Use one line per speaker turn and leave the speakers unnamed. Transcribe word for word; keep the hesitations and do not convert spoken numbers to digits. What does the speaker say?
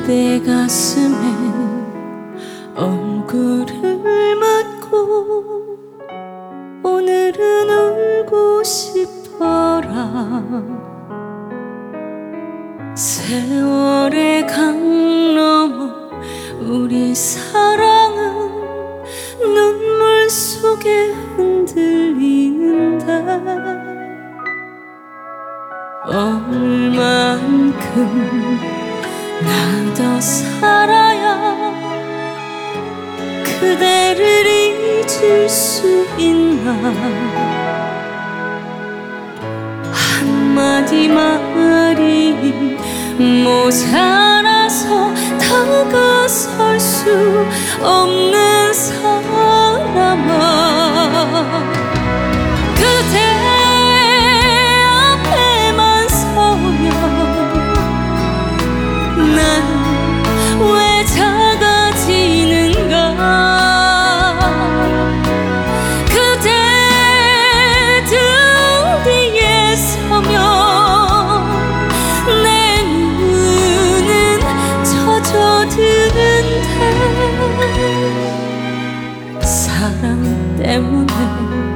그대 가슴에 얼굴을 묻고 오늘은 울고 싶어라. 세월의 강 넘어 우리 사랑은 눈물 속에 흔들리는데 얼만큼 나 더 살아야 그대를 잊을 수 있나. 한마디 말이 모자라서 다가설 수 없는 사람아, 그대 앞에만 서면 난 왜 작아지는가. 그대 등 뒤에 서면 내 눈은 젖어드는데 사랑 때문에